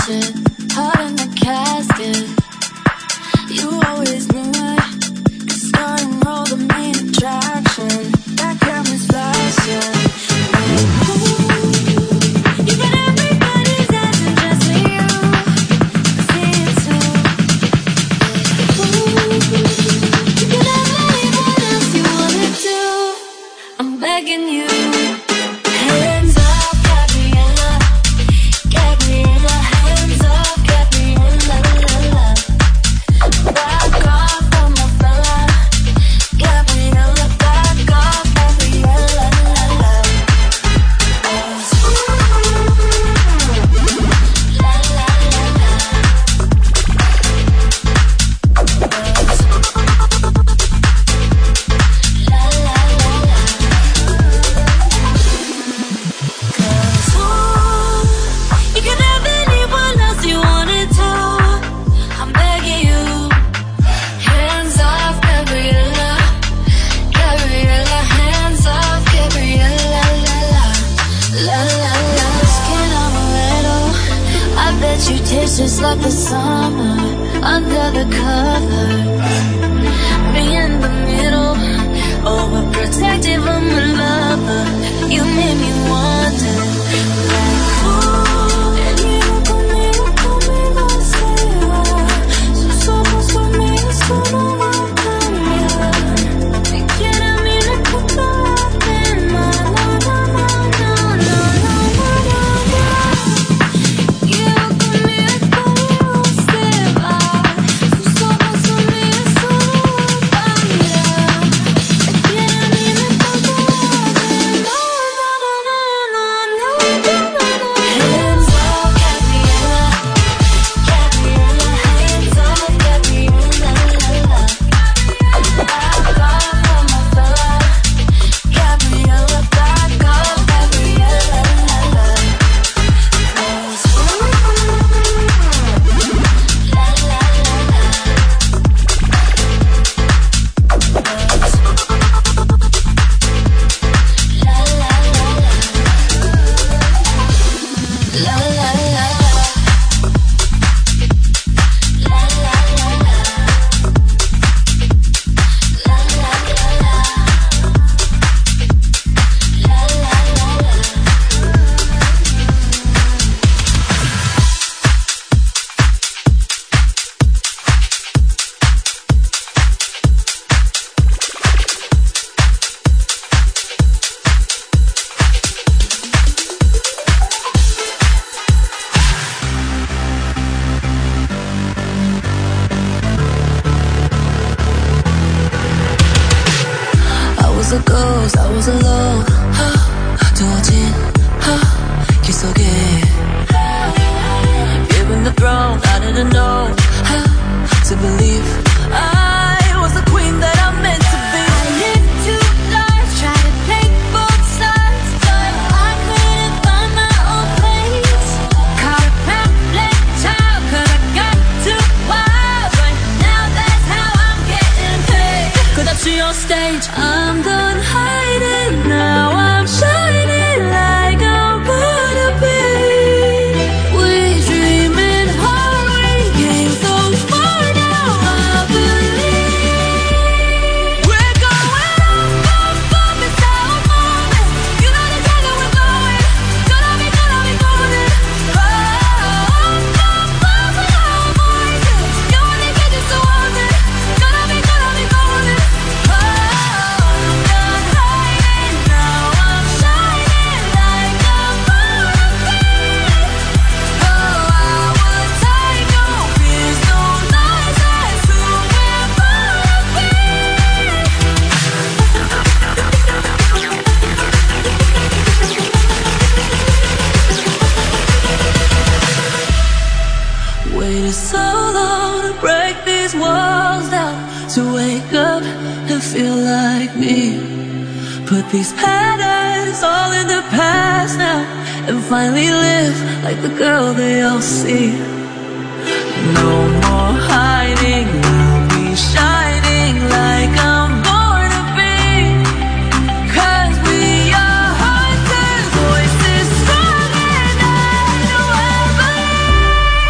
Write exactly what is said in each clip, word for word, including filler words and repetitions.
it, heart in the casket. You always knew it, 'cause start and roll the main attraction. That camera's flashing. You got everybody's asking just for you. See it too. You can have anyone else you wanna do. I'm begging you. Hands up, Gabriella. Gabriella, hands up, Gabriella, la la. Back off from my fella. Gabriella, back off, Gabriella, la la. La la la la. La la la la. Cause ooh, you can have anyone else you wanted to. I'm begging you. Hands off, Gabriella. Gabriella, hands off, Gabriella, la la. La la la. Skin on a little. I bet you taste just like the summer. Under the covers. Me in the middle. Overprotective, I'm a lover. You made me wonder. Like, ooh, venir conmigo, conmigo se va. Sus ojos son míos, tú no vas a cambiar. Te quiero a mí, no importa la pena. No, no, no, no, no, no, no, no, no. Quiero conmigo, conmigo se va. Sus ojos son míos, tú no vas a cambiar. Te quiero a mí, no importa la pena. No, no, no, no, no, no, no, no. Hands off, Gabriella. Gabriella, hands off, Gabriella, la la. Back off from my fella. Gabriella, back off, Gabriella, la la. Cause ooh, la la la la. La la la. La la la la. La la la la. La la la la. La la la la. I was a ghost, I was alone. 두어진 길 속에 given the throne, I didn't know how to believe I was the queen that I'm meant to be. I lived two lives, tried to take both sides, but I couldn't find my own place. Caught a pamphlet child, 'cause I got too wild. But now that's how I'm getting paid. 끝없이 on stage, I'm done hiding. Now I'm shining like I'm born to be. We dreaming hard, we came so far now. I believe we're going off, off, off. It's our moment. You know the time that we're going. Gonna be, gonna be golden. Oh, off, off, off with our voices. You only get just to hold it. Gonna be, gonna be golden. Oh, I'm done hiding. Now I'm shining like I'm born to be. Oh, our tiger fears no lies. That's who we're born to be. Waited so long to break these walls down, to wake up and feel like me. Put these patterns all in the past now, and finally live like the girl they all see. No more hiding, I'll be shining like I'm born to be. 'Cause we are hunters, voices strong and I know I believe.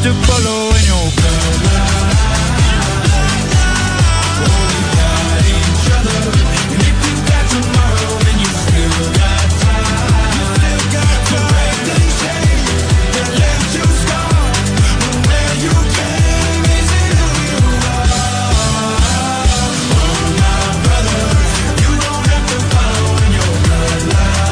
to follow in your bloodline. Oh, we got each other, and if you got tomorrow, then you still got time. You still got time. To break the chain that left you scarred. Where you came isn't who you are. Oh, my brother, you don't have to follow in your bloodline.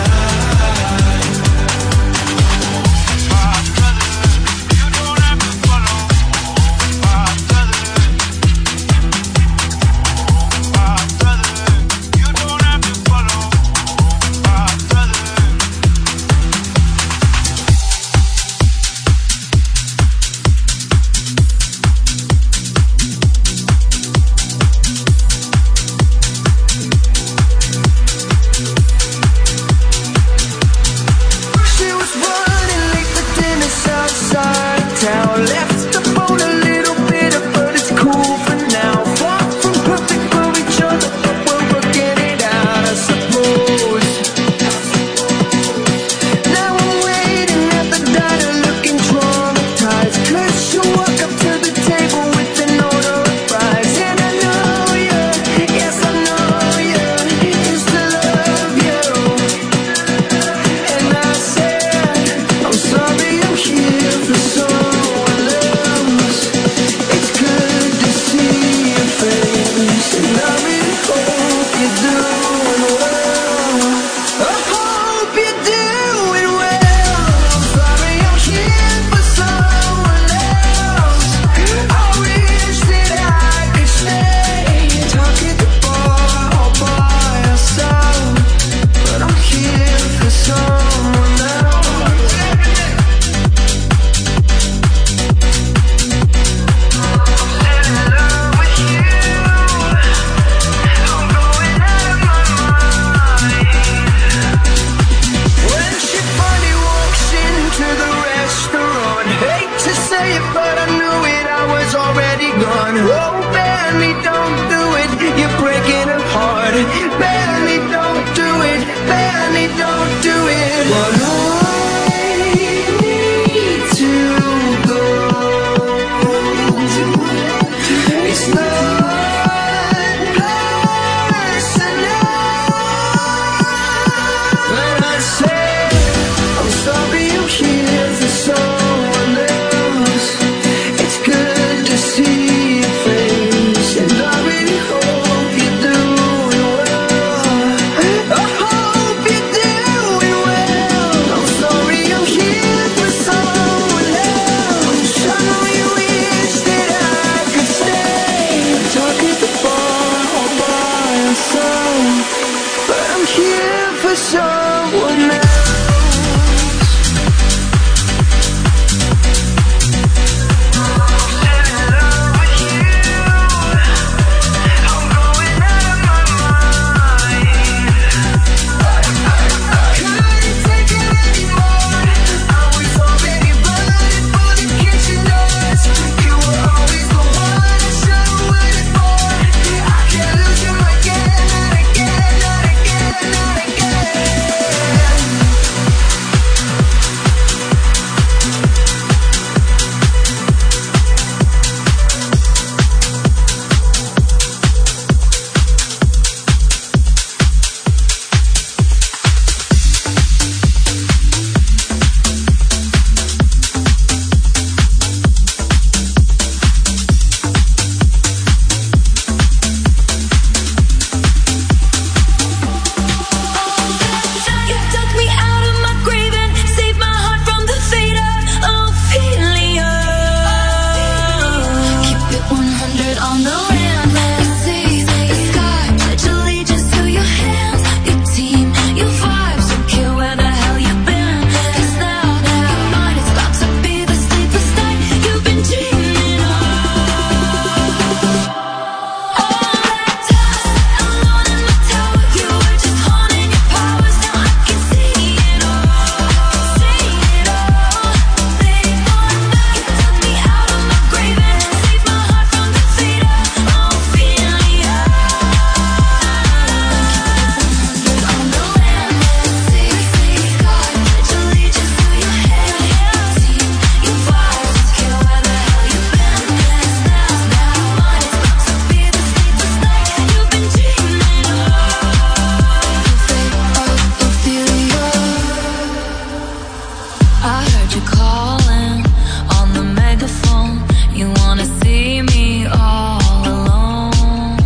I heard you calling on the megaphone. You wanna see me all alone.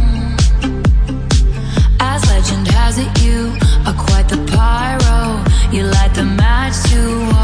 As legend has it, you are quite the pyro. You light the match to